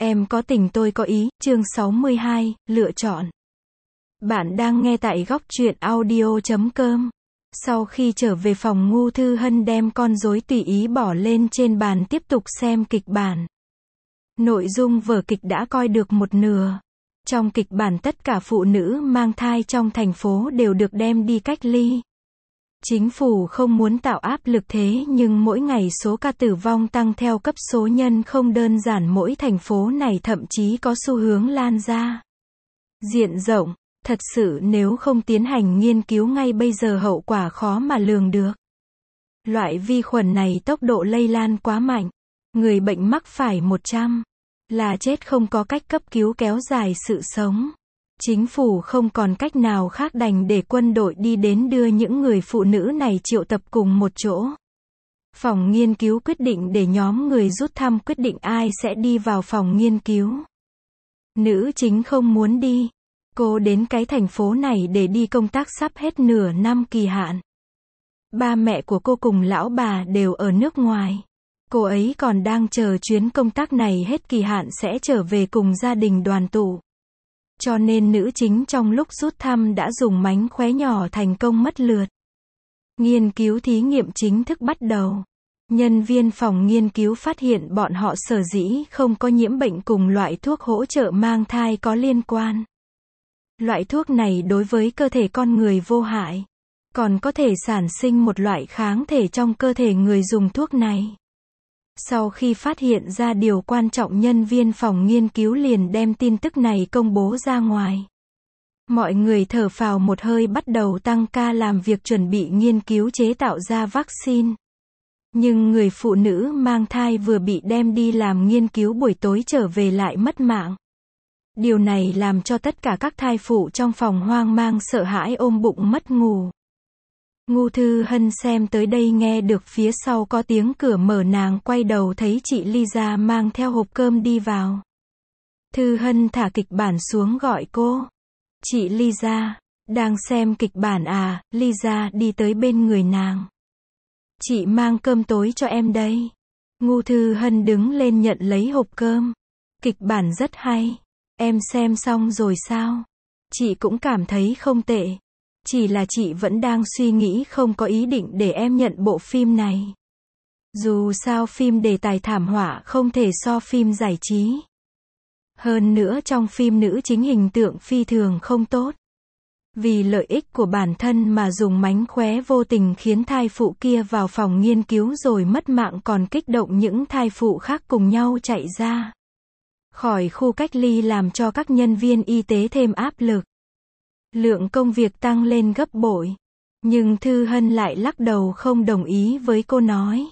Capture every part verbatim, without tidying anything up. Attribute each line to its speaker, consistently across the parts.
Speaker 1: Em có tình tôi có ý, chương sáu mươi hai, lựa chọn. Bạn đang nghe tại góc truyện audio chấm com. Sau khi trở về phòng, Ngô Thư Hân đem con rối tùy ý bỏ lên trên bàn tiếp tục xem kịch bản. Nội dung vở kịch đã coi được một nửa. Trong kịch bản tất cả phụ nữ mang thai trong thành phố đều được đem đi cách ly. Chính phủ không muốn tạo áp lực thế nhưng mỗi ngày số ca tử vong tăng theo cấp số nhân không đơn giản, mỗi thành phố này thậm chí có xu hướng lan ra diện rộng. Thật sự nếu không tiến hành nghiên cứu ngay bây giờ hậu quả khó mà lường được. Loại vi khuẩn này tốc độ lây lan quá mạnh. Người bệnh mắc phải một trăm là chết, không có cách cấp cứu kéo dài sự sống. Chính phủ không còn cách nào khác đành để quân đội đi đến đưa những người phụ nữ này triệu tập cùng một chỗ. Phòng nghiên cứu quyết định để nhóm người rút thăm quyết định ai sẽ đi vào phòng nghiên cứu. Nữ chính không muốn đi. Cô đến cái thành phố này để đi công tác sắp hết nửa năm kỳ hạn. Ba mẹ của cô cùng lão bà đều ở nước ngoài. Cô ấy còn đang chờ chuyến công tác này hết kỳ hạn sẽ trở về cùng gia đình đoàn tụ. Cho nên nữ chính trong lúc rút thăm đã dùng mánh khóe nhỏ thành công mất lượt. Nghiên cứu thí nghiệm chính thức bắt đầu. Nhân viên phòng nghiên cứu phát hiện bọn họ sở dĩ không có nhiễm bệnh cùng loại thuốc hỗ trợ mang thai có liên quan. Loại thuốc này đối với cơ thể con người vô hại, còn có thể sản sinh một loại kháng thể trong cơ thể người dùng thuốc này. Sau khi phát hiện ra điều quan trọng, nhân viên phòng nghiên cứu liền đem tin tức này công bố ra ngoài. Mọi người thở phào một hơi, bắt đầu tăng ca làm việc chuẩn bị nghiên cứu chế tạo ra vaccine. Nhưng người phụ nữ mang thai vừa bị đem đi làm nghiên cứu buổi tối trở về lại mất mạng. Điều này làm cho tất cả các thai phụ trong phòng hoang mang sợ hãi, ôm bụng mất ngủ. Ngô Thư Hân xem tới đây nghe được phía sau có tiếng cửa mở, nàng quay đầu thấy chị Lisa mang theo hộp cơm đi vào. Thư Hân thả kịch bản xuống gọi cô. Chị Lisa, đang xem kịch bản à? Lisa đi tới bên người nàng. Chị mang cơm tối cho em đây. Ngô Thư Hân đứng lên nhận lấy hộp cơm. Kịch bản rất hay. Em xem xong rồi sao? Chị cũng cảm thấy không tệ. Chỉ là chị vẫn đang suy nghĩ, không có ý định để em nhận bộ phim này. Dù sao phim đề tài thảm họa không thể so phim giải trí. Hơn nữa trong phim nữ chính hình tượng phi thường không tốt. Vì lợi ích của bản thân mà dùng mánh khóe vô tình khiến thai phụ kia vào phòng nghiên cứu rồi mất mạng, còn kích động những thai phụ khác cùng nhau chạy ra khỏi khu cách ly, làm cho các nhân viên y tế thêm áp lực. Lượng công việc tăng lên gấp bội. Nhưng Thư Hân lại lắc đầu không đồng ý với cô, nói.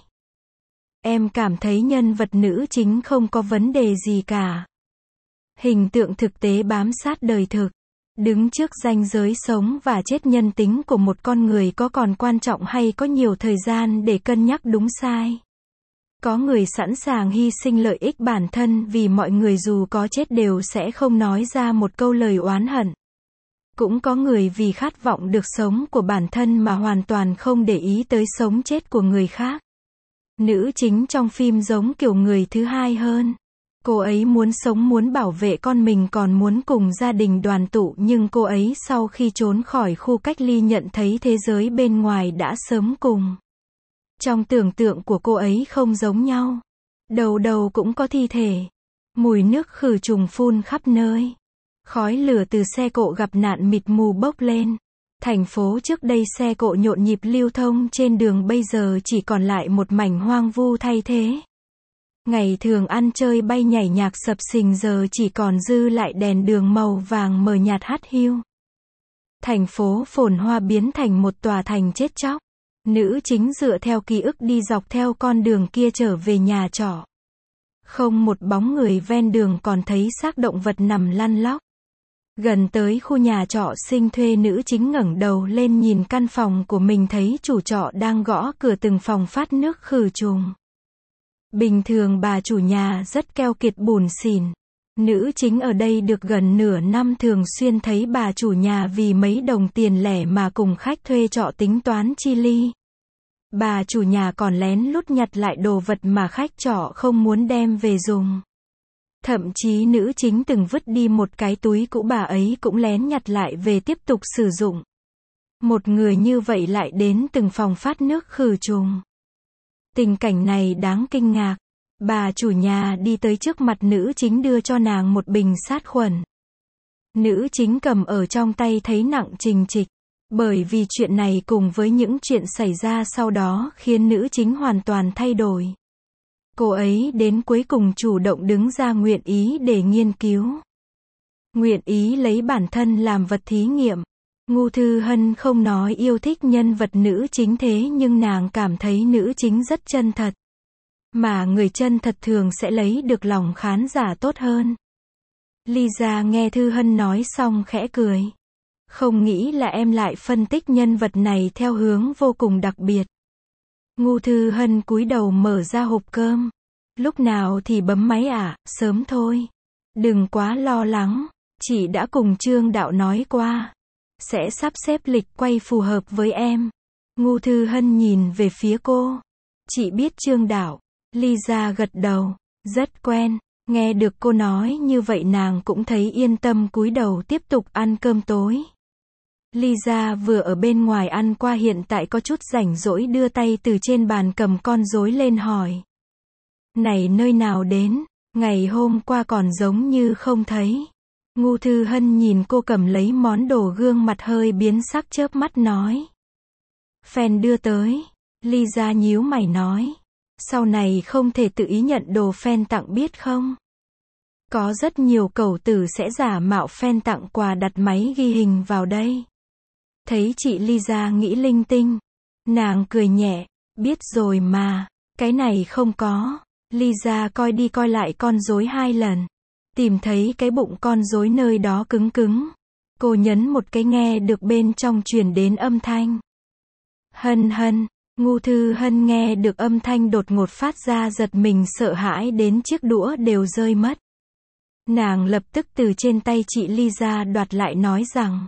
Speaker 1: Em cảm thấy nhân vật nữ chính không có vấn đề gì cả. Hình tượng thực tế bám sát đời thực. Đứng trước ranh giới sống và chết, nhân tính của một con người có còn quan trọng hay có nhiều thời gian để cân nhắc đúng sai. Có người sẵn sàng hy sinh lợi ích bản thân vì mọi người, dù có chết đều sẽ không nói ra một câu lời oán hận. Cũng có người vì khát vọng được sống của bản thân mà hoàn toàn không để ý tới sống chết của người khác. Nữ chính trong phim giống kiểu người thứ hai hơn. Cô ấy muốn sống, muốn bảo vệ con mình, còn muốn cùng gia đình đoàn tụ, nhưng cô ấy sau khi trốn khỏi khu cách ly nhận thấy thế giới bên ngoài đã sớm cùng trong tưởng tượng của cô ấy không giống nhau. Đầu đầu cũng có thi thể. Mùi nước khử trùng phun khắp nơi. Khói lửa từ xe cộ gặp nạn mịt mù bốc lên. Thành phố trước đây xe cộ nhộn nhịp lưu thông trên đường bây giờ chỉ còn lại một mảnh hoang vu thay thế. Ngày thường ăn chơi bay nhảy nhạc sập sình giờ chỉ còn dư lại đèn đường màu vàng mờ nhạt hắt hiu. Thành phố phồn hoa biến thành một tòa thành chết chóc. Nữ chính dựa theo ký ức đi dọc theo con đường kia trở về nhà trọ. Không một bóng người ven đường, còn thấy xác động vật nằm lăn lóc. Gần tới khu nhà trọ sinh thuê, nữ chính ngẩng đầu lên nhìn căn phòng của mình, thấy chủ trọ đang gõ cửa từng phòng phát nước khử trùng. Bình thường bà chủ nhà rất keo kiệt bủn xỉn. Nữ chính ở đây được gần nửa năm thường xuyên thấy bà chủ nhà vì mấy đồng tiền lẻ mà cùng khách thuê trọ tính toán chi ly. Bà chủ nhà còn lén lút nhặt lại đồ vật mà khách trọ không muốn đem về dùng. Thậm chí nữ chính từng vứt đi một cái túi cũ bà ấy cũng lén nhặt lại về tiếp tục sử dụng. Một người như vậy lại đến từng phòng phát nước khử trùng. Tình cảnh này đáng kinh ngạc. Bà chủ nhà đi tới trước mặt nữ chính đưa cho nàng một bình sát khuẩn. Nữ chính cầm ở trong tay thấy nặng trình trịch. Bởi vì chuyện này cùng với những chuyện xảy ra sau đó khiến nữ chính hoàn toàn thay đổi. Cô ấy đến cuối cùng chủ động đứng ra nguyện ý để nghiên cứu. Nguyện ý lấy bản thân làm vật thí nghiệm. Ngô Thư Hân không nói yêu thích nhân vật nữ chính thế nhưng nàng cảm thấy nữ chính rất chân thật. Mà người chân thật thường sẽ lấy được lòng khán giả tốt hơn. Lisa nghe Thư Hân nói xong khẽ cười. Không nghĩ là em lại phân tích nhân vật này theo hướng vô cùng đặc biệt. Ngô Thư Hân cúi đầu mở ra hộp cơm. Lúc nào thì bấm máy à, sớm thôi. Đừng quá lo lắng, chị đã cùng Trương Đạo nói qua. Sẽ sắp xếp lịch quay phù hợp với em. Ngô Thư Hân nhìn về phía cô. Chị biết Trương Đạo. Lisa gật đầu. Rất quen. Nghe được cô nói như vậy nàng cũng thấy yên tâm cúi đầu tiếp tục ăn cơm tối. Lisa vừa ở bên ngoài ăn qua hiện tại có chút rảnh rỗi đưa tay từ trên bàn cầm con rối lên hỏi. Này nơi nào đến, ngày hôm qua còn giống như không thấy. Ngô Thư Hân nhìn cô cầm lấy món đồ gương mặt hơi biến sắc chớp mắt nói. Fan đưa tới. Lisa nhíu mày nói. Sau này không thể tự ý nhận đồ fan tặng biết không? Có rất nhiều cẩu tử sẽ giả mạo fan tặng quà đặt máy ghi hình vào đây. Thấy chị Lisa nghĩ linh tinh. Nàng cười nhẹ. Biết rồi mà. Cái này không có. Lisa coi đi coi lại con rối hai lần. Tìm thấy cái bụng con rối nơi đó cứng cứng. Cô nhấn một cái nghe được bên trong truyền đến âm thanh. Hân hân. Ngô Thư Hân nghe được âm thanh đột ngột phát ra giật mình sợ hãi đến chiếc đũa đều rơi mất. Nàng lập tức từ trên tay chị Lisa đoạt lại nói rằng.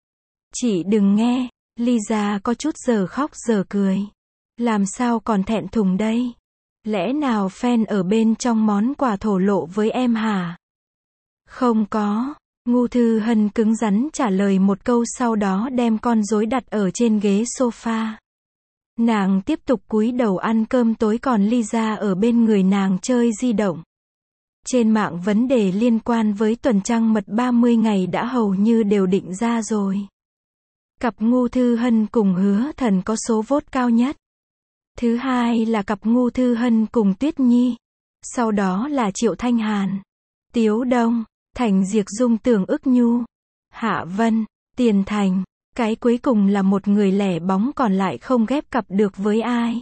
Speaker 1: Chị đừng nghe. Lisa có chút giờ khóc giờ cười. Làm sao còn thẹn thùng đây? Lẽ nào fan ở bên trong món quà thổ lộ với em hả? Không có. Ngô Thư Hân cứng rắn trả lời một câu sau đó đem con rối đặt ở trên ghế sofa. Nàng tiếp tục cúi đầu ăn cơm tối còn Lisa ở bên người nàng chơi di động. Trên mạng vấn đề liên quan với tuần trăng mật ba mươi ngày đã hầu như đều định ra rồi. Cặp Ngô Thư Hân cùng Hứa Thần có số vote cao nhất. Thứ hai là cặp Ngô Thư Hân cùng Tuyết Nhi. Sau đó là Triệu Thanh Hàn, Tiếu Đông, Thành Diệc Dung Tưởng Ức Nhu, Hạ Vân, Tiền Thành. Cái cuối cùng là một người lẻ bóng còn lại không ghép cặp được với ai.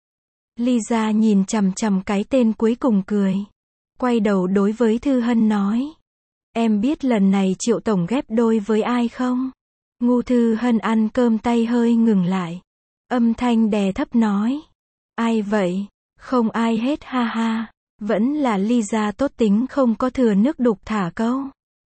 Speaker 1: Lisa nhìn chằm chằm cái tên cuối cùng cười. Quay đầu đối với Thư Hân nói. Em biết lần này Triệu Tổng ghép đôi với ai không? Ngô Thư Hân ăn cơm tay hơi ngừng lại. Âm thanh đè thấp nói. Ai vậy? Không ai hết ha ha. Vẫn là Lisa tốt tính không có thừa nước đục thả câu.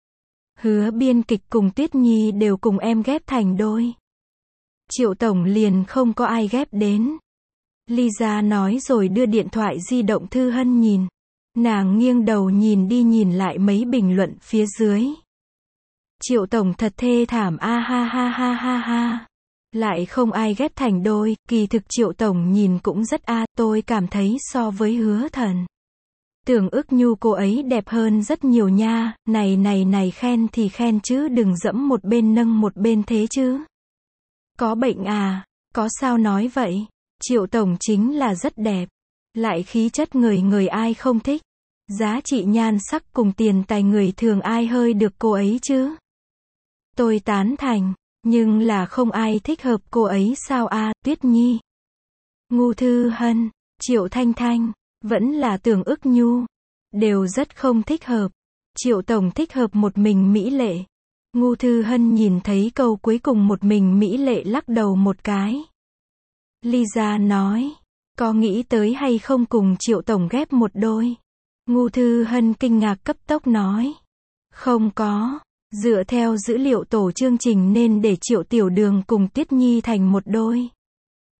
Speaker 1: Hứa biên kịch cùng Tuyết Nhi đều cùng em ghép thành đôi. Triệu Tổng liền không có ai ghép đến. Lisa nói rồi đưa điện thoại di động Thư Hân nhìn. Nàng nghiêng đầu nhìn đi nhìn lại mấy bình luận phía dưới. Triệu Tổng thật thê thảm a ha ha ha ha ha. Lại không ai ghép thành đôi, kỳ thực Triệu Tổng nhìn cũng rất a, tôi cảm thấy so với Hứa Thần. Tưởng Ức Nhu cô ấy đẹp hơn rất nhiều nha, này này này khen thì khen chứ đừng dẫm một bên nâng một bên thế chứ. Có bệnh à, có sao nói vậy, Triệu Tổng chính là rất đẹp, lại khí chất người người ai không thích, giá trị nhan sắc cùng tiền tài người thường ai hơi được cô ấy chứ. Tôi tán thành, nhưng là không ai thích hợp cô ấy sao a, Tuyết Nhi, Ngô Thư Hân, Triệu Thanh Thanh, vẫn là Tưởng Ức Nhu, đều rất không thích hợp. Triệu Tổng thích hợp một mình mỹ lệ. Ngô Thư Hân nhìn thấy câu cuối cùng một mình mỹ lệ lắc đầu một cái. Lisa nói, có nghĩ tới hay không cùng Triệu Tổng ghép một đôi? Ngô Thư Hân kinh ngạc cấp tốc nói, không có, dựa theo dữ liệu tổ chương trình nên để Triệu Tiểu Đường cùng Tuyết Nhi thành một đôi.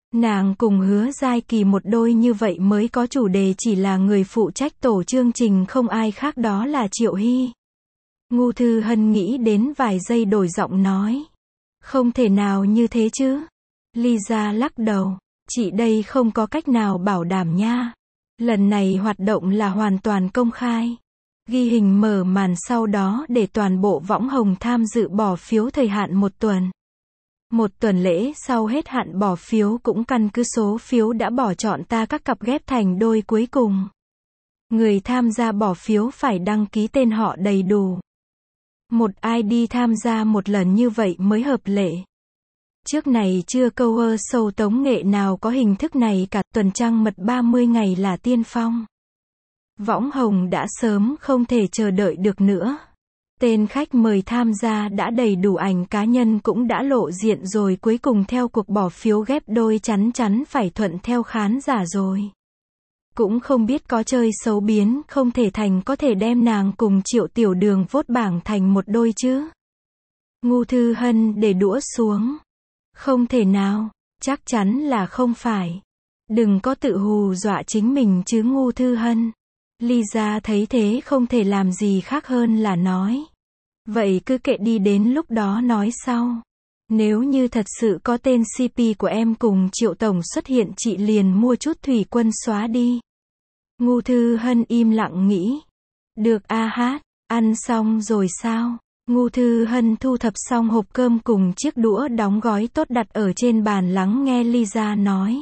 Speaker 1: Nàng cùng Hứa Giai Kỳ một đôi như vậy mới có chủ đề, chỉ là người phụ trách tổ chương trình không ai khác đó là Triệu Hy. Ngô Thư Hân nghĩ đến vài giây đổi giọng nói. Không thể nào như thế chứ. Lisa lắc đầu. Chị đây không có cách nào bảo đảm nha. Lần này hoạt động là hoàn toàn công khai. Ghi hình mở màn sau đó để toàn bộ võng hồng tham dự bỏ phiếu thời hạn một tuần. Một tuần lễ sau hết hạn bỏ phiếu cũng căn cứ số phiếu đã bỏ chọn ta các cặp ghép thành đôi cuối cùng. Người tham gia bỏ phiếu phải đăng ký tên họ đầy đủ. Một i đê tham gia một lần như vậy mới hợp lệ. Trước này chưa câu ơ show tống nghệ nào có hình thức này cả, tuần trăng mật ba mươi ngày là tiên phong. Võng hồng đã sớm không thể chờ đợi được nữa. Tên khách mời tham gia đã đầy đủ, ảnh cá nhân cũng đã lộ diện rồi, cuối cùng theo cuộc bỏ phiếu ghép đôi chắn chắn phải thuận theo khán giả rồi. Cũng không biết có chơi xấu biến không thể thành có thể đem nàng cùng Triệu Tiểu Đường vote bảng thành một đôi chứ. Ngô Thư Hân để đũa xuống. Không thể nào, chắc chắn là không phải. Đừng có tự hù dọa chính mình chứ Ngô Thư Hân. Lisa thấy thế không thể làm gì khác hơn là nói. Vậy cứ kệ đi, đến lúc đó nói sau. Nếu như thật sự có tên xê pê của em cùng Triệu Tổng xuất hiện, chị liền mua chút thủy quân xóa đi. Ngô Thư Hân im lặng nghĩ. Được a hát, ăn xong rồi sao? Ngô Thư Hân thu thập xong hộp cơm cùng chiếc đũa đóng gói tốt đặt ở trên bàn, lắng nghe Lisa nói.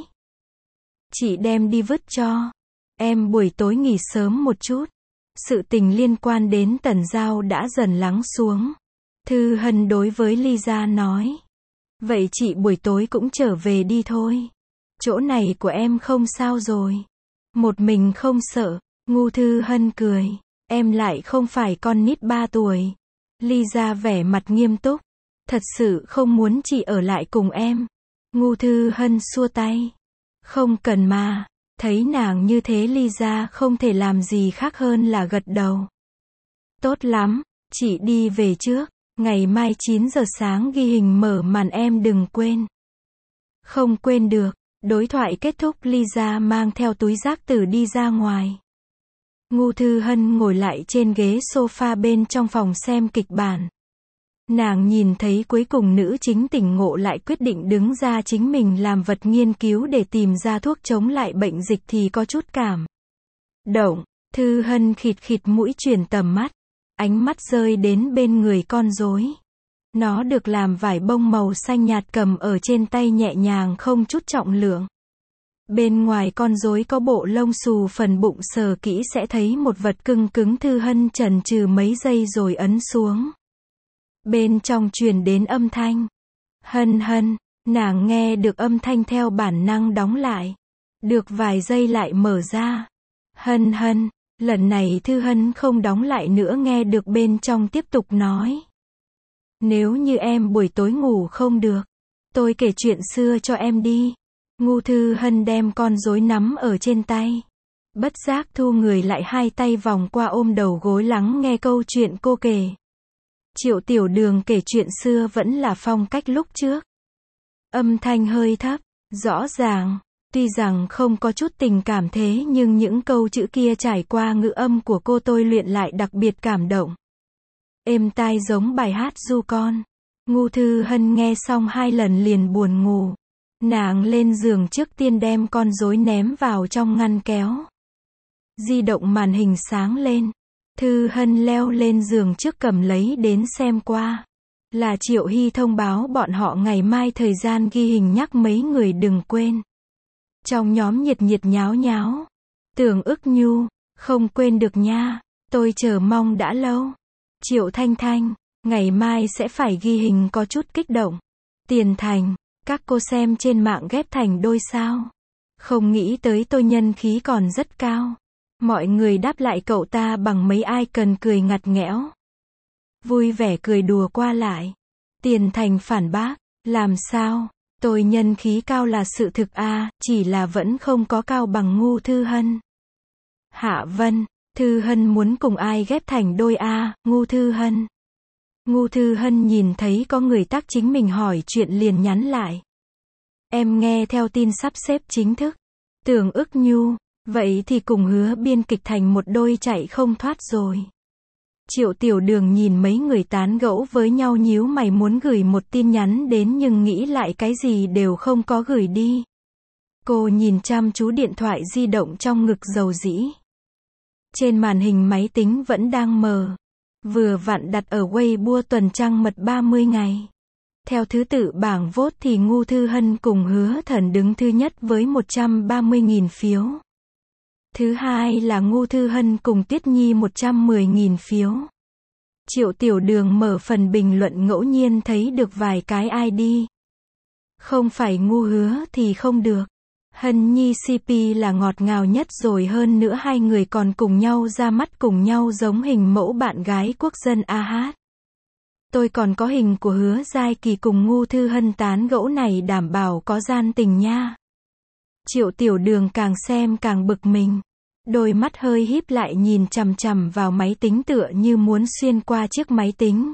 Speaker 1: Chị đem đi vứt cho. Em buổi tối nghỉ sớm một chút. Sự tình liên quan đến Tần Giao đã dần lắng xuống. Thư Hân đối với Lisa nói. Vậy chị buổi tối cũng trở về đi thôi. Chỗ này của em không sao rồi. Một mình không sợ. Ngô Thư Hân cười. Em lại không phải con nít ba tuổi. Lisa vẻ mặt nghiêm túc. Thật sự không muốn chị ở lại cùng em. Ngô Thư Hân xua tay. Không cần mà. Thấy nàng như thế Lisa không thể làm gì khác hơn là gật đầu. Tốt lắm, chị đi về trước. Ngày mai chín giờ sáng ghi hình mở màn, em đừng quên. Không quên được. Đối thoại kết thúc, Lisa mang theo túi rác tử đi ra ngoài. Ngô Thư Hân ngồi lại trên ghế sofa bên trong phòng xem kịch bản. Nàng nhìn thấy cuối cùng nữ chính tỉnh ngộ lại quyết định đứng ra chính mình làm vật nghiên cứu để tìm ra thuốc chống lại bệnh dịch thì có chút cảm động. Thư Hân khịt khịt mũi chuyển tầm mắt. Ánh mắt rơi đến bên người con rối. Nó được làm vải bông màu xanh nhạt, cầm ở trên tay nhẹ nhàng không chút trọng lượng. Bên ngoài con rối có bộ lông xù, phần bụng sờ kỹ sẽ thấy một vật cứng cứng. Thư Hân chần chừ mấy giây rồi ấn xuống. Bên trong truyền đến âm thanh. Hân Hân, nàng nghe được âm thanh theo bản năng đóng lại. Được vài giây lại mở ra. Hân Hân, lần này Thư Hân không đóng lại nữa, nghe được bên trong tiếp tục nói. Nếu như em buổi tối ngủ không được, tôi kể chuyện xưa cho em đi. Ngô Thư Hân đem con rối nắm ở trên tay. Bất giác thu người lại, hai tay vòng qua ôm đầu gối lắng nghe câu chuyện cô kể. Triệu Tiểu Đường kể chuyện xưa vẫn là phong cách lúc trước. Âm thanh hơi thấp, rõ ràng. Tuy rằng không có chút tình cảm thế nhưng những câu chữ kia trải qua ngữ âm của cô tôi luyện lại đặc biệt cảm động. Êm tai giống bài hát ru con. Ngô Thư Hân nghe xong hai lần liền buồn ngủ. Nàng lên giường trước tiên đem con rối ném vào trong ngăn kéo. Di động màn hình sáng lên. Thư Hân leo lên giường trước cầm lấy đến xem qua. Là Triệu Hy thông báo bọn họ ngày mai thời gian ghi hình, nhắc mấy người đừng quên. Trong nhóm nhiệt nhiệt nháo nháo. Tưởng ức nhu, không quên được nha. Tôi chờ mong đã lâu. Triệu Thanh Thanh, ngày mai sẽ phải ghi hình, có chút kích động. Tiền Thành, các cô xem trên mạng ghép thành đôi sao? Không nghĩ tới tôi nhân khí còn rất cao. Mọi người đáp lại cậu ta bằng mấy icon cười ngặt nghẽo. Vui vẻ cười đùa qua lại. Tiền Thành phản bác, làm sao? Tôi nhân khí cao là sự thực a, chỉ là vẫn không có cao bằng Ngô Thư Hân. Hạ Vân, Thư Hân muốn cùng ai ghép thành đôi a? Ngô Thư Hân. Ngô Thư Hân nhìn thấy có người tác chính mình hỏi chuyện liền nhắn lại. Em nghe theo tin sắp xếp chính thức. Tưởng ức nhu, vậy thì cùng Hứa biên kịch thành một đôi chạy không thoát rồi. Triệu Tiểu Đường nhìn mấy người tán gẫu với nhau nhíu mày muốn gửi một tin nhắn đến nhưng nghĩ lại cái gì đều không có gửi đi. Cô nhìn chăm chú điện thoại di động trong ngực dầu dĩ. Trên màn hình máy tính vẫn đang mờ. Vừa vặn đặt ở Weibo tuần trăng mật ba mươi ngày. Theo thứ tự bảng vote thì Ngô Thư Hân cùng Hứa Thần đứng thứ nhất với một trăm ba mươi nghìn phiếu. Thứ hai là Ngô Thư Hân cùng Tuyết Nhi một trăm mười nghìn phiếu. Triệu Tiểu Đường mở phần bình luận ngẫu nhiên thấy được vài cái i đê. Không phải ngu Hứa thì không được. Hân Nhi xê pê là ngọt ngào nhất rồi, hơn nữa hai người còn cùng nhau ra mắt cùng nhau giống hình mẫu bạn gái quốc dân a hát. Tôi còn có hình của Hứa Giai Kỳ cùng Ngô Thư Hân tán gẫu này đảm bảo có gian tình nha. Triệu Tiểu Đường càng xem càng bực mình. Đôi mắt hơi híp lại nhìn chằm chằm vào máy tính tựa như muốn xuyên qua chiếc máy tính.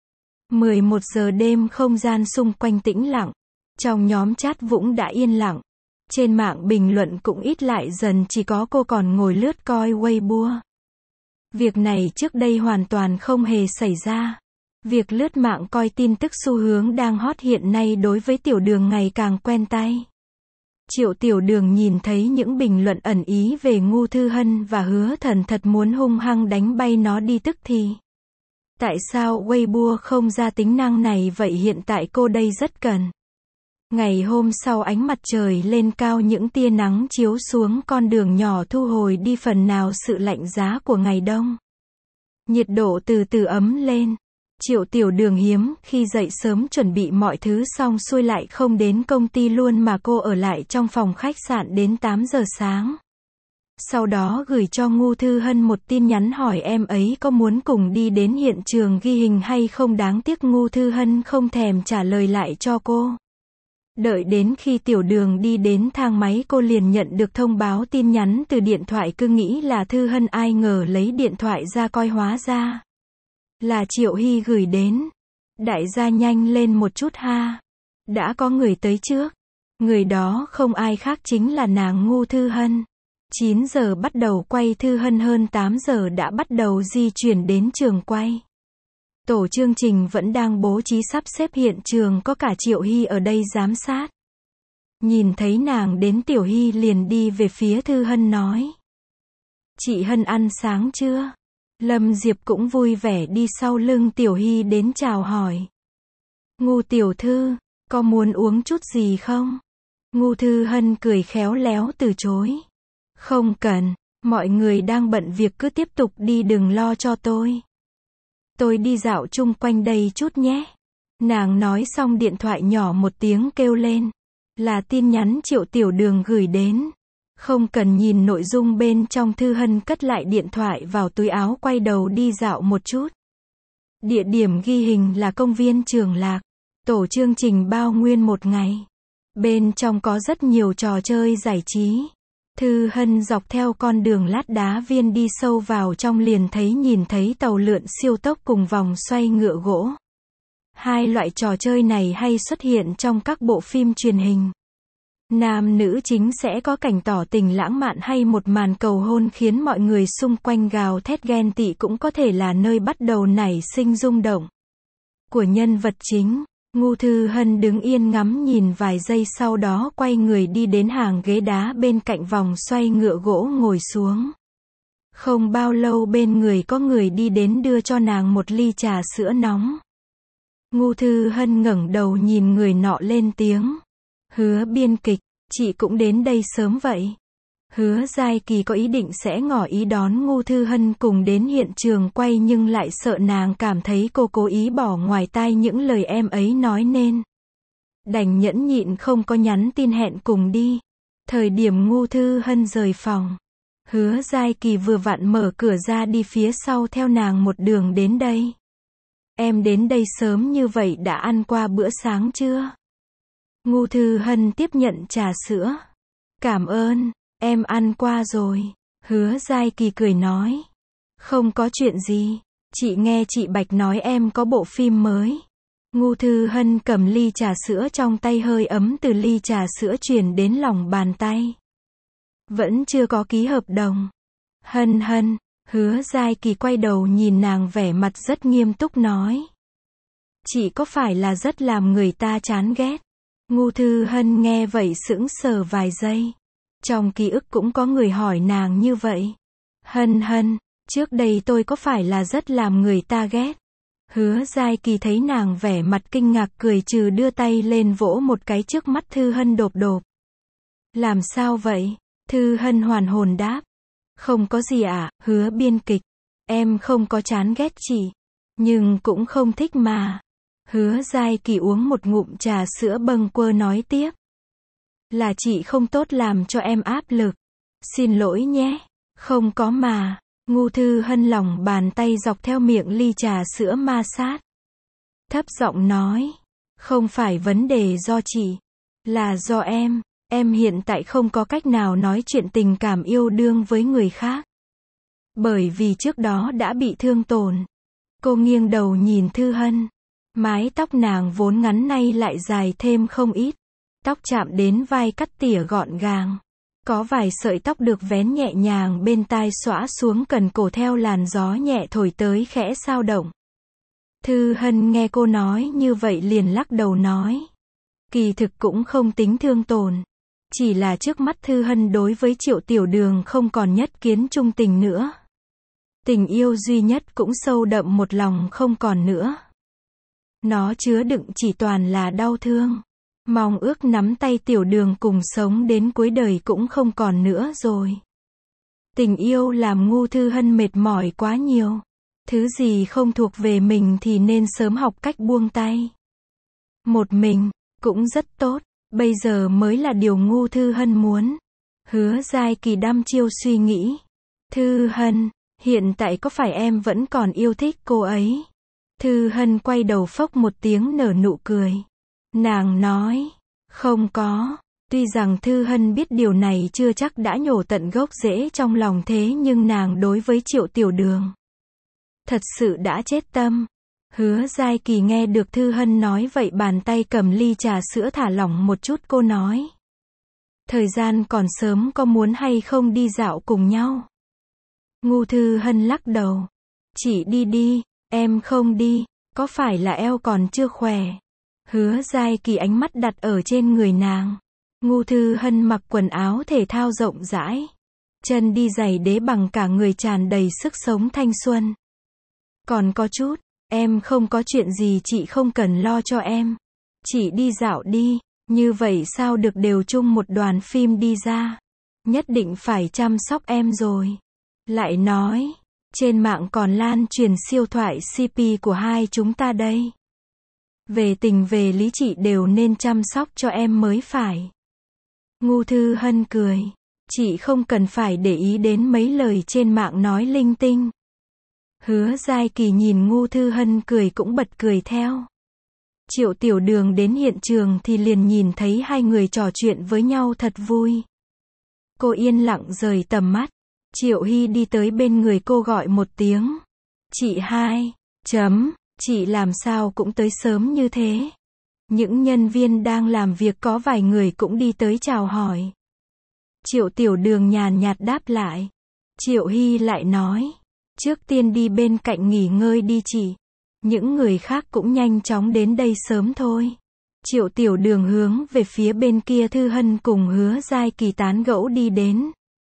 Speaker 1: mười một giờ đêm không gian xung quanh tĩnh lặng. Trong nhóm chat Vũng đã yên lặng. Trên mạng bình luận cũng ít lại dần, chỉ có cô còn ngồi lướt coi Weibo. Việc này trước đây hoàn toàn không hề xảy ra. Việc lướt mạng coi tin tức xu hướng đang hot hiện nay đối với Tiểu Đường ngày càng quen tay. Triệu Tiểu Đường nhìn thấy những bình luận ẩn ý về Ngô Thư Hân và Hứa Thần thật muốn hung hăng đánh bay nó đi tức thì. Tại sao Weibo không ra tính năng này vậy, hiện tại cô đây rất cần. Ngày hôm sau ánh mặt trời lên cao, những tia nắng chiếu xuống con đường nhỏ thu hồi đi phần nào sự lạnh giá của ngày đông. Nhiệt độ từ từ ấm lên. Triệu Tiểu Đường hiếm khi dậy sớm chuẩn bị mọi thứ xong xuôi lại không đến công ty luôn mà cô ở lại trong phòng khách sạn đến tám giờ sáng. Sau đó gửi cho Ngô Thư Hân một tin nhắn hỏi em ấy có muốn cùng đi đến hiện trường ghi hình hay không, đáng tiếc Ngô Thư Hân không thèm trả lời lại cho cô. Đợi đến khi Tiểu Đường đi đến thang máy cô liền nhận được thông báo tin nhắn từ điện thoại, cứ nghĩ là Thư Hân, ai ngờ lấy điện thoại ra coi hóa ra là Triệu Hy gửi đến. Đại gia nhanh lên một chút ha. Đã có người tới trước. Người đó không ai khác chính là nàng Ngô Thư Hân. chín giờ bắt đầu quay, Thư Hân hơn tám giờ đã bắt đầu di chuyển đến trường quay. Tổ chương trình vẫn đang bố trí sắp xếp hiện trường, có cả Triệu Hy ở đây giám sát. Nhìn thấy nàng đến, Tiểu Hy liền đi về phía Thư Hân nói: Chị Hân ăn sáng chưa? Lâm Diệp cũng vui vẻ đi sau lưng Tiểu Hy đến chào hỏi. Ngô tiểu thư, có muốn uống chút gì không? Ngô Thư Hân cười khéo léo từ chối. Không cần, mọi người đang bận việc, cứ tiếp tục đi, đừng lo cho tôi. Tôi đi dạo chung quanh đây chút nhé. Nàng nói xong điện thoại nhỏ một tiếng kêu lên. Là tin nhắn Triệu Tiểu Đường gửi đến. Không cần nhìn nội dung bên trong, Thư Hân cất lại điện thoại vào túi áo, quay đầu đi dạo một chút. Địa điểm ghi hình là công viên Trường Lạc. Tổ chương trình bao nguyên một ngày. Bên trong có rất nhiều trò chơi giải trí. Thư Hân dọc theo con đường lát đá viên đi sâu vào trong liền thấy nhìn thấy tàu lượn siêu tốc cùng vòng xoay ngựa gỗ. Hai loại trò chơi này hay xuất hiện trong các bộ phim truyền hình. Nam nữ chính sẽ có cảnh tỏ tình lãng mạn hay một màn cầu hôn khiến mọi người xung quanh gào thét ghen tị, cũng có thể là nơi bắt đầu nảy sinh rung động của nhân vật chính. Ngô Thư Hân đứng yên ngắm nhìn vài giây, sau đó quay người đi đến hàng ghế đá bên cạnh vòng xoay ngựa gỗ ngồi xuống. Không bao lâu bên người có người đi đến đưa cho nàng một ly trà sữa nóng. Ngô Thư Hân ngẩng đầu nhìn người nọ lên tiếng. Hứa biên kịch, chị cũng đến đây sớm vậy. Hứa Giai Kỳ có ý định sẽ ngỏ ý đón Ngô Thư Hân cùng đến hiện trường quay, nhưng lại sợ nàng cảm thấy cô cố ý bỏ ngoài tai những lời em ấy nói nên đành nhẫn nhịn không có nhắn tin hẹn cùng đi. Thời điểm Ngô Thư Hân rời phòng, Hứa Giai Kỳ vừa vặn mở cửa ra đi phía sau theo nàng một đường đến đây. Em đến đây sớm như vậy đã ăn qua bữa sáng chưa? Ngô Thư Hân tiếp nhận trà sữa. Cảm ơn, em ăn qua rồi. Hứa Giai Kỳ cười nói. Không có chuyện gì, chị nghe chị Bạch nói em có bộ phim mới. Ngô Thư Hân cầm ly trà sữa trong tay, hơi ấm từ ly trà sữa truyền đến lòng bàn tay. Vẫn chưa có ký hợp đồng. Hân Hân, Hứa Giai Kỳ quay đầu nhìn nàng, vẻ mặt rất nghiêm túc nói. Chị có phải là rất làm người ta chán ghét? Ngô Thư Hân nghe vậy sững sờ vài giây. Trong ký ức cũng có người hỏi nàng như vậy. Hân Hân, trước đây tôi có phải là rất làm người ta ghét? Hứa Giai Kỳ thấy nàng vẻ mặt kinh ngạc, cười trừ, đưa tay lên vỗ một cái trước mắt Thư Hân, độp độp. Làm sao vậy? Thư Hân hoàn hồn đáp. Không có gì ạ, à, Hứa biên kịch. Em không có chán ghét chị. Nhưng cũng không thích mà. Hứa Giai Kỳ uống một ngụm trà sữa bâng quơ nói tiếp. Là chị không tốt làm cho em áp lực. Xin lỗi nhé. Không có mà. Ngô Thư Hân lòng bàn tay dọc theo miệng ly trà sữa ma sát. Thấp giọng nói. Không phải vấn đề do chị. Là do em. Em hiện tại không có cách nào nói chuyện tình cảm yêu đương với người khác. Bởi vì trước đó đã bị thương tổn. Cô nghiêng đầu nhìn Thư Hân. Mái tóc nàng vốn ngắn nay lại dài thêm không ít. Tóc chạm đến vai, cắt tỉa gọn gàng. Có vài sợi tóc được vén nhẹ nhàng bên tai, xõa xuống cần cổ theo làn gió nhẹ thổi tới, khẽ xao động. Thư Hân nghe cô nói như vậy liền lắc đầu nói. Kỳ thực cũng không tính thương tổn. Chỉ là trước mắt Thư Hân đối với Triệu Tiểu Đường không còn nhất kiến trung tình nữa. Tình yêu duy nhất cũng sâu đậm một lòng không còn nữa. Nó chứa đựng chỉ toàn là đau thương. Mong ước nắm tay Tiểu Đường cùng sống đến cuối đời cũng không còn nữa rồi. Tình yêu làm Ngô Thư Hân mệt mỏi quá nhiều. Thứ gì không thuộc về mình thì nên sớm học cách buông tay. Một mình, cũng rất tốt. Bây giờ mới là điều Ngô Thư Hân muốn. Hứa Giai Kỳ đăm chiêu suy nghĩ. Thư Hân, hiện tại có phải em vẫn còn yêu thích cô ấy? Thư Hân quay đầu phốc một tiếng nở nụ cười. Nàng nói, không có. Tuy rằng Thư Hân biết điều này chưa chắc đã nhổ tận gốc rễ trong lòng, thế nhưng nàng đối với Triệu Tiểu Đường thật sự đã chết tâm. Hứa Giai Kỳ nghe được Thư Hân nói vậy, bàn tay cầm ly trà sữa thả lỏng một chút, cô nói. Thời gian còn sớm, có muốn hay không đi dạo cùng nhau? Ngô Thư Hân lắc đầu. Chị đi đi, em không đi, có phải là eo còn chưa khỏe? Hứa Giai Kỳ ánh mắt đặt ở trên người nàng. Ngô Thư Hân mặc quần áo thể thao rộng rãi. Chân đi giày đế bằng, cả người tràn đầy sức sống thanh xuân. Còn có chút. Em không có chuyện gì, chị không cần lo cho em. Chị đi dạo đi, như vậy sao được, đều chung một đoàn phim đi ra. Nhất định phải chăm sóc em rồi. Lại nói, trên mạng còn lan truyền siêu thoại xê pê của hai chúng ta đây. Về tình về lý chị đều nên chăm sóc cho em mới phải. Ngô Thư Hân cười. Chị không cần phải để ý đến mấy lời trên mạng nói linh tinh. Hứa Giai Kỳ nhìn Ngô Thư Hân cười cũng bật cười theo. Triệu Tiểu Đường đến hiện trường thì liền nhìn thấy hai người trò chuyện với nhau thật vui. Cô yên lặng rời tầm mắt. Triệu Hy đi tới bên người cô gọi một tiếng. Chị hai, chấm, chị làm sao cũng tới sớm như thế. Những nhân viên đang làm việc có vài người cũng đi tới chào hỏi. Triệu Tiểu Đường nhàn nhạt đáp lại. Triệu Hy lại nói. Trước tiên đi bên cạnh nghỉ ngơi đi chị. Những người khác cũng nhanh chóng đến đây sớm thôi. Triệu Tiểu Đường hướng về phía bên kia Thư Hân cùng Hứa Giai Kỳ tán gẫu đi đến.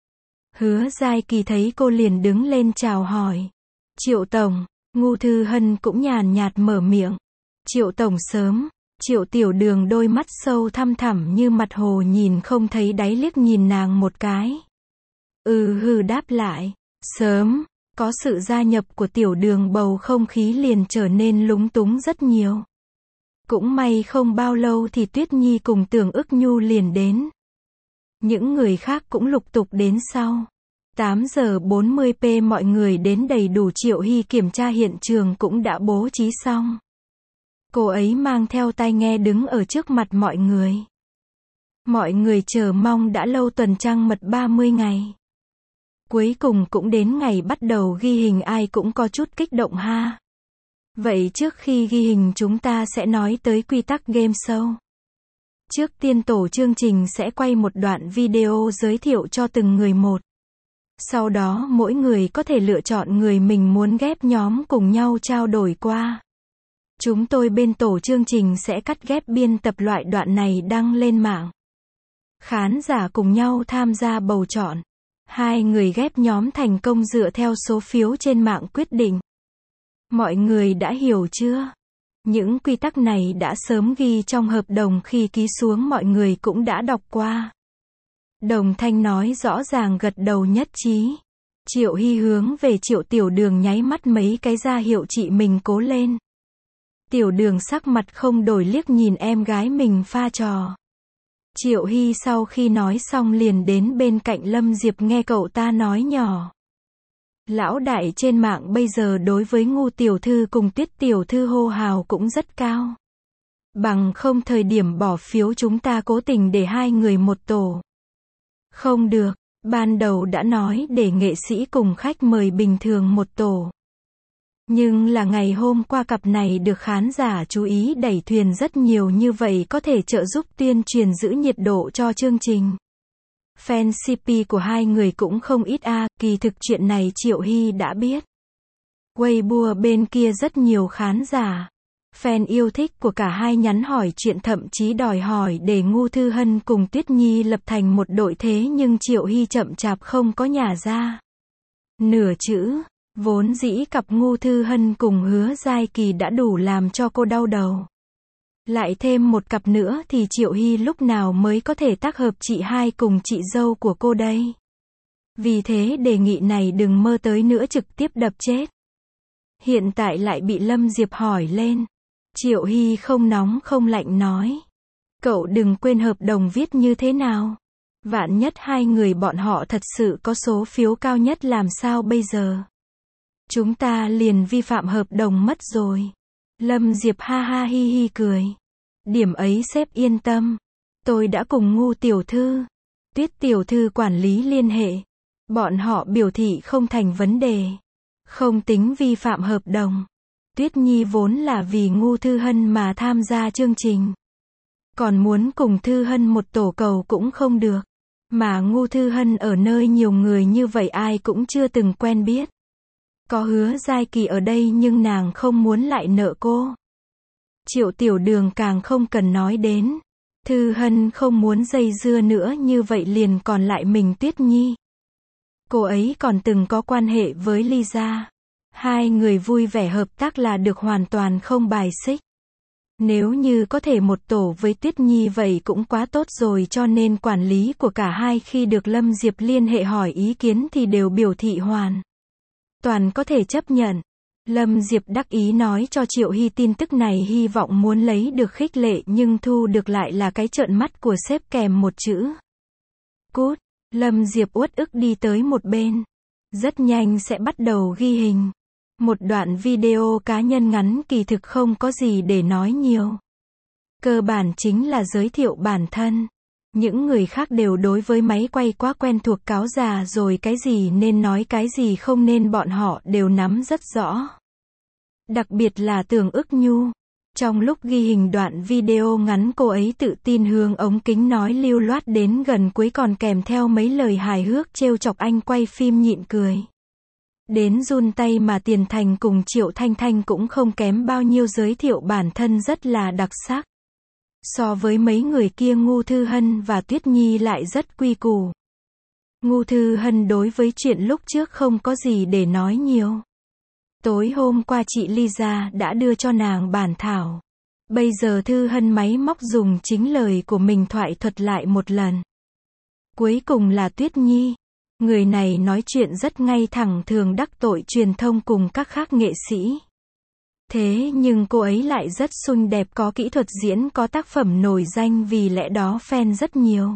Speaker 1: Hứa Giai Kỳ thấy cô liền đứng lên chào hỏi. Triệu Tổng. Ngô Thư Hân cũng nhàn nhạt mở miệng. Triệu Tổng sớm. Triệu Tiểu Đường đôi mắt sâu thăm thẳm như mặt hồ nhìn không thấy đáy liếc nhìn nàng một cái. Ừ hừ đáp lại. Sớm. Có sự gia nhập của Tiểu Đường, bầu không khí liền trở nên lúng túng rất nhiều. Cũng may không bao lâu thì Tuyết Nhi cùng Tưởng Ức Nhu liền đến. Những người khác cũng lục tục đến sau. tám giờ bốn mươi phút mọi người đến đầy đủ, Triệu Hy kiểm tra hiện trường cũng đã bố trí xong. Cô ấy mang theo tai nghe đứng ở trước mặt mọi người. Mọi người chờ mong đã lâu, tuần trăng mật ba mươi ngày. Cuối cùng cũng đến ngày bắt đầu ghi hình, ai cũng có chút kích động ha. Vậy trước khi ghi hình chúng ta sẽ nói tới quy tắc game show. Trước tiên tổ chương trình sẽ quay một đoạn video giới thiệu cho từng người một. Sau đó mỗi người có thể lựa chọn người mình muốn ghép nhóm cùng nhau trao đổi qua. Chúng tôi bên tổ chương trình sẽ cắt ghép biên tập loại đoạn này đăng lên mạng. Khán giả cùng nhau tham gia bầu chọn. Hai người ghép nhóm thành công dựa theo số phiếu trên mạng quyết định. Mọi người đã hiểu chưa? Những quy tắc này đã sớm ghi trong hợp đồng khi ký xuống, mọi người cũng đã đọc qua. Đồng Thanh nói rõ ràng, gật đầu nhất trí. Triệu Hy hướng về Triệu Tiểu Đường nháy mắt mấy cái ra hiệu chị mình cố lên. Tiểu Đường sắc mặt không đổi liếc nhìn em gái mình pha trò. Triệu Hy sau khi nói xong liền đến bên cạnh Lâm Diệp nghe cậu ta nói nhỏ. Lão đại trên mạng bây giờ đối với Ngu tiểu thư cùng Tuyết tiểu thư hô hào cũng rất cao. Bằng không thời điểm bỏ phiếu chúng ta cố tình để hai người một tổ. Không được, ban đầu đã nói để nghệ sĩ cùng khách mời bình thường một tổ. Nhưng là ngày hôm qua cặp này được khán giả chú ý đẩy thuyền rất nhiều, như vậy có thể trợ giúp tuyên truyền giữ nhiệt độ cho chương trình. Fan xê pê của hai người cũng không ít a, à, kỳ thực chuyện này Triệu Hy đã biết. Weibo bên kia rất nhiều khán giả, fan yêu thích của cả hai nhắn hỏi chuyện, thậm chí đòi hỏi để Ngu Thư Hân cùng Tuyết Nhi lập thành một đội, thế nhưng Triệu Hy chậm chạp không có nhả ra nửa chữ. Vốn dĩ cặp Ngu Thư Hân cùng Hứa Giai Kỳ đã đủ làm cho cô đau đầu. Lại thêm một cặp nữa thì Triệu Hy lúc nào mới có thể tác hợp chị hai cùng chị dâu của cô đây. Vì thế đề nghị này đừng mơ tới nữa, trực tiếp đập chết. Hiện tại lại bị Lâm Diệp hỏi lên. Triệu Hy không nóng không lạnh nói. Cậu đừng quên hợp đồng viết như thế nào. Vạn nhất hai người bọn họ thật sự có số phiếu cao nhất làm sao bây giờ? Chúng ta liền vi phạm hợp đồng mất rồi. Lâm Diệp ha ha hi hi cười. Điểm ấy sếp yên tâm. Tôi đã cùng Ngu tiểu thư, Tuyết tiểu thư quản lý liên hệ. Bọn họ biểu thị không thành vấn đề. Không tính vi phạm hợp đồng. Tuyết Nhi vốn là vì Ngu Thư Hân mà tham gia chương trình. Còn muốn cùng Thư Hân một tổ cầu cũng không được. Mà Ngu Thư Hân ở nơi nhiều người như vậy ai cũng chưa từng quen biết. Có Hứa Giai Kỳ ở đây nhưng nàng không muốn lại nợ cô. Triệu Tiểu Đường càng không cần nói đến. Thư Hân không muốn dây dưa nữa, như vậy liền còn lại mình Tuyết Nhi. Cô ấy còn từng có quan hệ với Lisa. Hai người vui vẻ hợp tác là được, hoàn toàn không bài xích. Nếu như có thể một tổ với Tuyết Nhi vậy cũng quá tốt rồi, cho nên quản lý của cả hai khi được Lâm Diệp liên hệ hỏi ý kiến thì đều biểu thị hoàn toàn có thể chấp nhận. Lâm Diệp đắc ý nói cho Triệu Hy tin tức này, hy vọng muốn lấy được khích lệ nhưng thu được lại là cái trợn mắt của sếp kèm một chữ cút. Lâm Diệp uất ức đi tới một bên. Rất nhanh sẽ bắt đầu ghi hình. Một đoạn video cá nhân ngắn, kỳ thực không có gì để nói nhiều. Cơ bản chính là giới thiệu bản thân. Những người khác đều đối với máy quay quá quen thuộc, cáo già rồi, cái gì nên nói cái gì không nên bọn họ đều nắm rất rõ. Đặc biệt là Tưởng Ức Nhu. Trong lúc ghi hình đoạn video ngắn, cô ấy tự tin hướng ống kính nói lưu loát, đến gần cuối còn kèm theo mấy lời hài hước trêu chọc anh quay phim nhịn cười. Đến run tay mà Tiền Thành cùng Triệu Thanh Thanh cũng không kém bao nhiêu, giới thiệu bản thân rất là đặc sắc. So với mấy người kia, Ngu Thư Hân và Tuyết Nhi lại rất quy củ. Ngu Thư Hân đối với chuyện lúc trước không có gì để nói nhiều. Tối hôm qua chị Lisa đã đưa cho nàng bản thảo. Bây giờ Thư Hân máy móc dùng chính lời của mình thoại thuật lại một lần. Cuối cùng là Tuyết Nhi. Người này nói chuyện rất ngay thẳng, thường đắc tội truyền thông cùng các khác nghệ sĩ. Thế nhưng cô ấy lại rất xinh đẹp, có kỹ thuật diễn, có tác phẩm nổi danh, vì lẽ đó fan rất nhiều.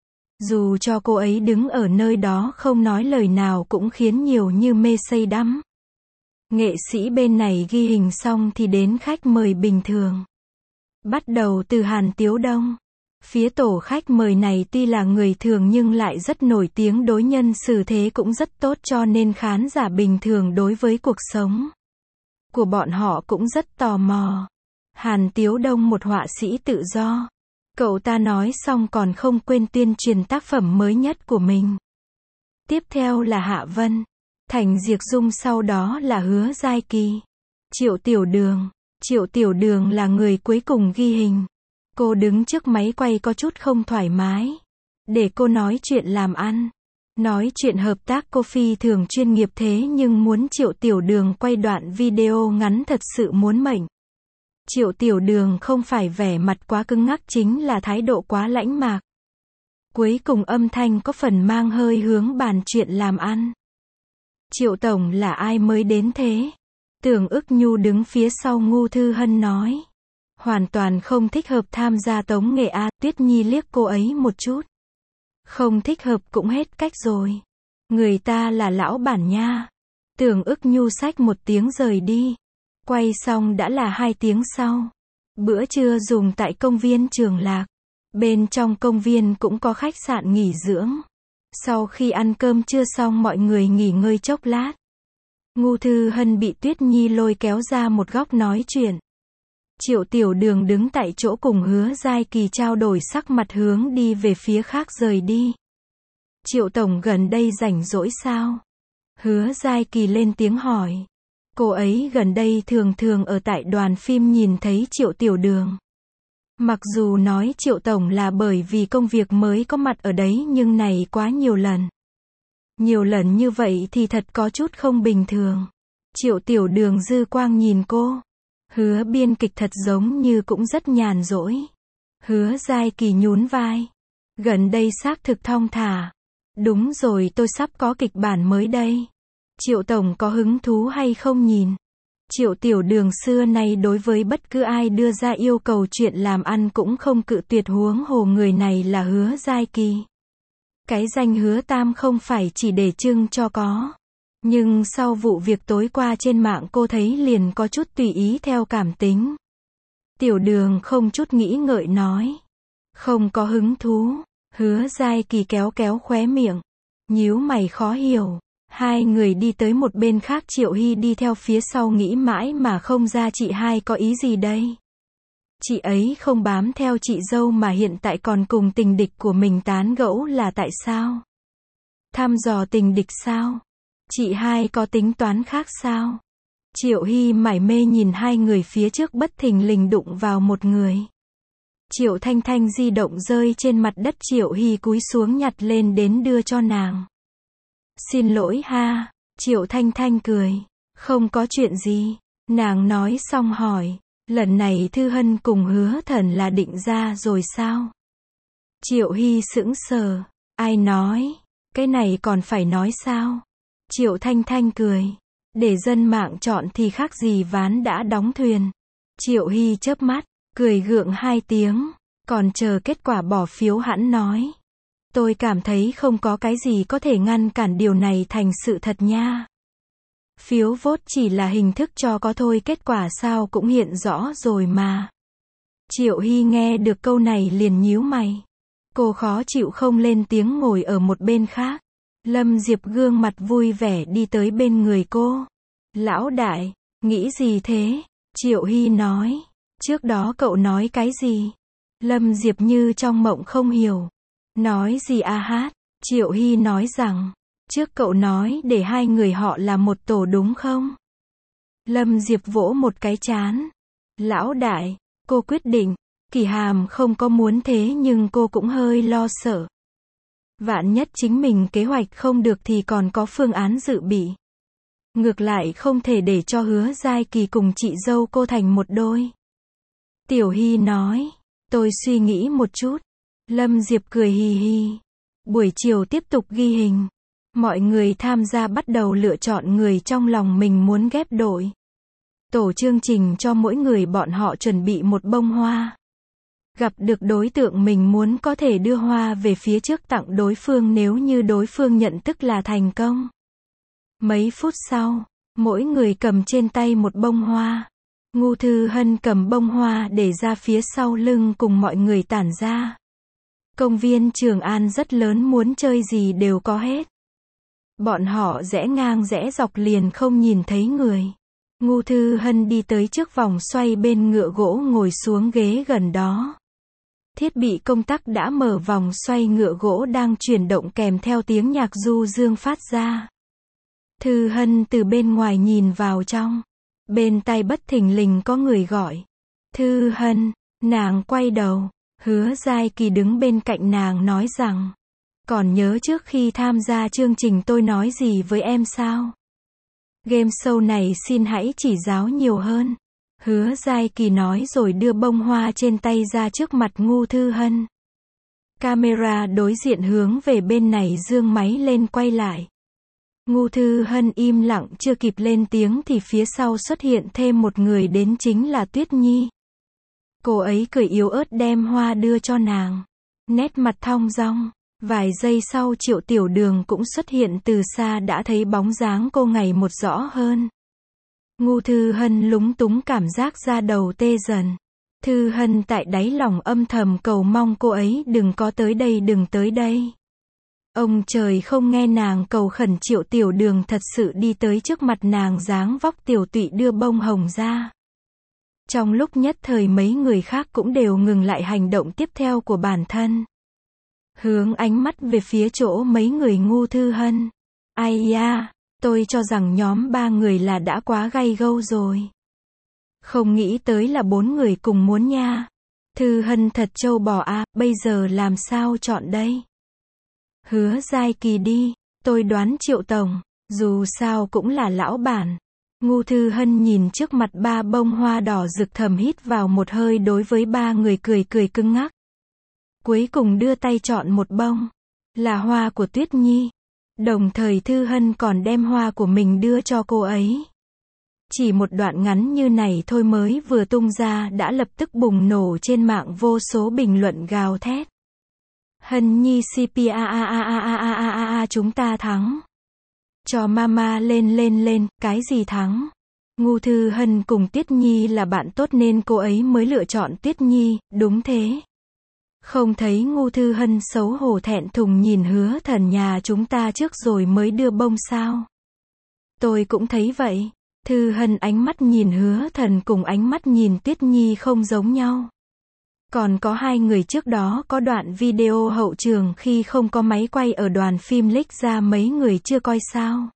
Speaker 1: Dù cho cô ấy đứng ở nơi đó không nói lời nào cũng khiến nhiều như mê say đắm. Nghệ sĩ bên này ghi hình xong thì đến khách mời bình thường. Bắt đầu từ Hàn Tiếu Đông. Phía tổ khách mời này tuy là người thường nhưng lại rất nổi tiếng, đối nhân xử thế cũng rất tốt, cho nên khán giả bình thường đối với cuộc sống của bọn họ cũng rất tò mò. Hàn Tiếu Đông một họa sĩ tự do. Cậu ta nói xong còn không quên tuyên truyền tác phẩm mới nhất của mình. Tiếp theo là Hạ Vân, Thành Diệc Dung, sau đó là Hứa Giai Kỳ, Triệu Tiểu Đường. Triệu Tiểu Đường là người cuối cùng ghi hình. Cô đứng trước máy quay có chút không thoải mái. Để cô nói chuyện làm ăn, nói chuyện hợp tác cô phi thường chuyên nghiệp, thế nhưng muốn Triệu Tiểu Đường quay đoạn video ngắn thật sự muốn mệnh. Triệu Tiểu Đường không phải vẻ mặt quá cứng ngắc, chính là thái độ quá lãnh mạc. Cuối cùng âm thanh có phần mang hơi hướng bàn chuyện làm ăn. Triệu tổng là ai mới đến thế? Tưởng Ức Nhu đứng phía sau Ngô Thư Hân nói. Hoàn toàn không thích hợp tham gia tống nghệ a. Tuyết Nhi liếc cô ấy một chút. Không thích hợp cũng hết cách rồi. Người ta là lão bản nha. Tưởng Ức Nhu xách một tiếng rời đi. Quay xong đã là hai tiếng sau. Bữa trưa dùng tại công viên Trường Lạc. Bên trong công viên cũng có khách sạn nghỉ dưỡng. Sau khi ăn cơm trưa xong mọi người nghỉ ngơi chốc lát. Ngô Thư Hân bị Tuyết Nhi lôi kéo ra một góc nói chuyện. Triệu Tiểu Đường đứng tại chỗ cùng Hứa Giai Kỳ trao đổi sắc mặt, hướng đi về phía khác rời đi. Triệu tổng gần đây rảnh rỗi sao? Hứa Giai Kỳ lên tiếng hỏi. Cô ấy gần đây thường thường ở tại đoàn phim nhìn thấy Triệu Tiểu Đường. Mặc dù nói Triệu tổng là bởi vì công việc mới có mặt ở đấy, nhưng này quá nhiều lần. Nhiều lần như vậy thì thật có chút không bình thường. Triệu Tiểu Đường dư quang nhìn cô. Hứa biên kịch thật giống như cũng rất nhàn rỗi. Hứa Giai Kỳ nhún vai. Gần đây xác thực thong thả. Đúng rồi, tôi sắp có kịch bản mới đây. Triệu tổng có hứng thú hay không nhìn? Triệu Tiểu Đường xưa nay đối với bất cứ ai đưa ra yêu cầu chuyện làm ăn cũng không cự tuyệt, huống hồ người này là Hứa Giai Kỳ. Cái danh Hứa Tam không phải chỉ để trưng cho có. Nhưng sau vụ việc tối qua trên mạng cô thấy liền có chút tùy ý theo cảm tính. Tiểu Đường không chút nghĩ ngợi nói. Không có hứng thú. Hứa Giai Kỳ kéo kéo khóe miệng. Nhíu mày khó hiểu. Hai người đi tới một bên khác, Triệu Hy đi theo phía sau nghĩ mãi mà không ra chị hai có ý gì đây. Chị ấy không bám theo chị dâu mà hiện tại còn cùng tình địch của mình tán gẫu là tại sao? Thăm dò tình địch sao? Chị hai có tính toán khác sao? Triệu Hy mải mê nhìn hai người phía trước, bất thình lình đụng vào một người. Triệu Thanh Thanh di động rơi trên mặt đất, Triệu Hy cúi xuống nhặt lên đến đưa cho nàng. Xin lỗi ha. Triệu Thanh Thanh cười. Không có chuyện gì. Nàng nói xong hỏi. Lần này Thư Hân cùng Hứa Thần là định ra rồi sao? Triệu Hy sững sờ. Ai nói? Cái này còn phải nói sao? Triệu Thanh Thanh cười. Để dân mạng chọn thì khác gì ván đã đóng thuyền. Triệu Hy chớp mắt, cười gượng hai tiếng. Còn chờ kết quả bỏ phiếu hẵn nói. Tôi cảm thấy không có cái gì có thể ngăn cản điều này thành sự thật nha. Phiếu vote chỉ là hình thức cho có thôi, kết quả sao cũng hiện rõ rồi mà. Triệu Hy nghe được câu này liền nhíu mày. Cô khó chịu không lên tiếng ngồi ở một bên khác. Lâm Diệp gương mặt vui vẻ đi tới bên người cô. Lão đại, nghĩ gì thế? Triệu Hy nói. Trước đó cậu nói cái gì? Lâm Diệp như trong mộng không hiểu. Nói gì a hát? Triệu Hy nói rằng. Trước cậu nói để hai người họ là một tổ đúng không? Lâm Diệp vỗ một cái trán. Lão đại, cô quyết định. Kỳ Hàm không có muốn thế nhưng cô cũng hơi lo sợ. Vạn nhất chính mình kế hoạch không được thì còn có phương án dự bị. Ngược lại không thể để cho Hứa Giai Kỳ cùng chị dâu cô thành một đôi. Tiểu Hy nói. Tôi suy nghĩ một chút. Lâm Diệp cười hì hì. Buổi chiều tiếp tục ghi hình. Mọi người tham gia bắt đầu lựa chọn người trong lòng mình muốn ghép đội. Tổ chương trình cho mỗi người bọn họ chuẩn bị một bông hoa. Gặp được đối tượng mình muốn có thể đưa hoa về phía trước tặng đối phương, nếu như đối phương nhận tức là thành công. Mấy phút sau, mỗi người cầm trên tay một bông hoa. Ngô Thư Hân cầm bông hoa để ra phía sau lưng cùng mọi người tản ra. Công viên Trường An rất lớn, muốn chơi gì đều có hết. Bọn họ rẽ ngang rẽ dọc liền không nhìn thấy người. Ngô Thư Hân đi tới trước vòng xoay bên ngựa gỗ ngồi xuống ghế gần đó. Thiết bị công tắc đã mở vòng xoay ngựa gỗ đang chuyển động kèm theo tiếng nhạc du dương phát ra. Thư Hân từ bên ngoài nhìn vào trong. Bên tai bất thình lình có người gọi. Thư Hân, nàng quay đầu. Hứa Giai Kỳ đứng bên cạnh nàng nói rằng. Còn nhớ trước khi tham gia chương trình tôi nói gì với em sao? Game show này xin hãy chỉ giáo nhiều hơn. Hứa Giai Kỳ nói rồi đưa bông hoa trên tay ra trước mặt Ngô Thư Hân. Camera đối diện hướng về bên này giương máy lên quay lại. Ngô Thư Hân im lặng chưa kịp lên tiếng thì phía sau xuất hiện thêm một người đến chính là Tuyết Nhi. Cô ấy cười yếu ớt đem hoa đưa cho nàng. Nét mặt thong dong. Vài giây sau Triệu Tiểu Đường cũng xuất hiện từ xa đã thấy bóng dáng cô ngày một rõ hơn. Ngô Thư Hân lúng túng cảm giác da đầu tê dần. Thư Hân tại đáy lòng âm thầm cầu mong cô ấy đừng có tới đây đừng tới đây. Ông trời không nghe nàng cầu khẩn Triệu Tiểu Đường thật sự đi tới trước mặt nàng dáng vóc tiểu tụy đưa bông hồng ra. Trong lúc nhất thời mấy người khác cũng đều ngừng lại hành động tiếp theo của bản thân. Hướng ánh mắt về phía chỗ mấy người Ngô Thư Hân. Ai da, tôi cho rằng nhóm ba người là đã quá gay gâu rồi. Không nghĩ tới là bốn người cùng muốn nha. Thư Hân thật trâu bò à, bây giờ làm sao chọn đây? Hứa Giai Kỳ đi, tôi đoán Triệu Tổng, dù sao cũng là lão bản. Ngô Thư Hân nhìn trước mặt ba bông hoa đỏ rực thầm hít vào một hơi đối với ba người cười cười cứng ngắc. Cuối cùng đưa tay chọn một bông, là hoa của Tuyết Nhi. Đồng thời Thư Hân còn đem hoa của mình đưa cho cô ấy. Chỉ một đoạn ngắn như này thôi mới vừa tung ra đã lập tức bùng nổ trên mạng vô số bình luận gào thét. Hân Nhi xê pê a a a a a a a a chúng ta thắng. Cho mama lên lên lên, cái gì thắng? Ngô Thư Hân cùng Tuyết Nhi là bạn tốt nên cô ấy mới lựa chọn Tuyết Nhi, đúng thế. Không thấy Ngô Thư Hân xấu hổ thẹn thùng nhìn Hứa Thần nhà chúng ta trước rồi mới đưa bông sao? Tôi cũng thấy vậy. Thư Hân ánh mắt nhìn Hứa Thần cùng ánh mắt nhìn Tuyết Nhi không giống nhau. Còn có hai người trước đó có đoạn video hậu trường khi không có máy quay ở đoàn phim leak ra mấy người chưa coi sao?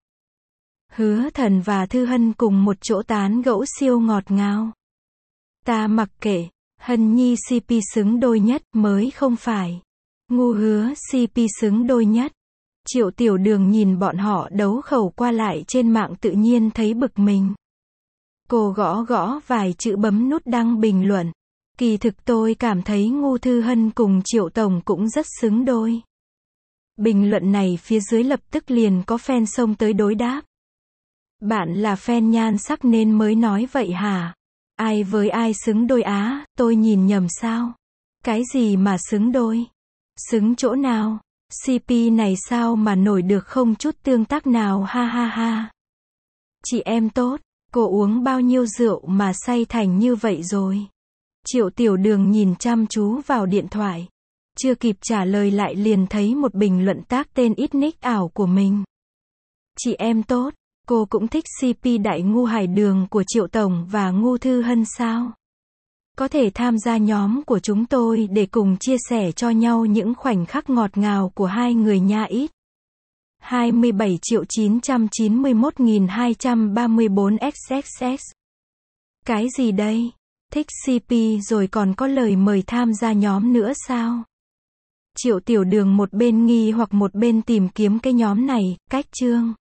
Speaker 1: Hứa Thần và Thư Hân cùng một chỗ tán gẫu siêu ngọt ngào. Ta mặc kệ. Hân Nhi xê pê xứng đôi nhất mới không phải. Ngô Hứa xê pê xứng đôi nhất. Triệu Tiểu Đường nhìn bọn họ đấu khẩu qua lại trên mạng tự nhiên thấy bực mình. Cô gõ gõ vài chữ bấm nút đăng bình luận. Kỳ thực tôi cảm thấy Ngô Thư Hân cùng Triệu Tổng cũng rất xứng đôi. Bình luận này phía dưới lập tức liền có fan xông tới đối đáp. Bạn là fan nhan sắc nên mới nói vậy hả? Ai với ai xứng đôi á, tôi nhìn nhầm sao? Cái gì mà xứng đôi? Xứng chỗ nào? xê pê này sao mà nổi được không chút tương tác nào ha ha ha. Chị em tốt, cô uống bao nhiêu rượu mà say thành như vậy rồi? Triệu Tiểu Đường nhìn chăm chú vào điện thoại. Chưa kịp trả lời lại liền thấy một bình luận tác tên ít nick ảo của mình. Chị em tốt. Cô cũng thích xê pê Đại Ngô Hải Đường của Triệu Tổng và Ngô Thư Hân sao? Có thể tham gia nhóm của chúng tôi để cùng chia sẻ cho nhau những khoảnh khắc ngọt ngào của hai người nha ít. hai mươi bảy triệu chín trăm chín mươi mốt nghìn hai trăm ba mươi bốn xx xx. Cái gì đây? Thích xê pê rồi còn có lời mời tham gia nhóm nữa sao? Triệu Tiểu Đường một bên nghi hoặc một bên tìm kiếm cái nhóm này, cách chương.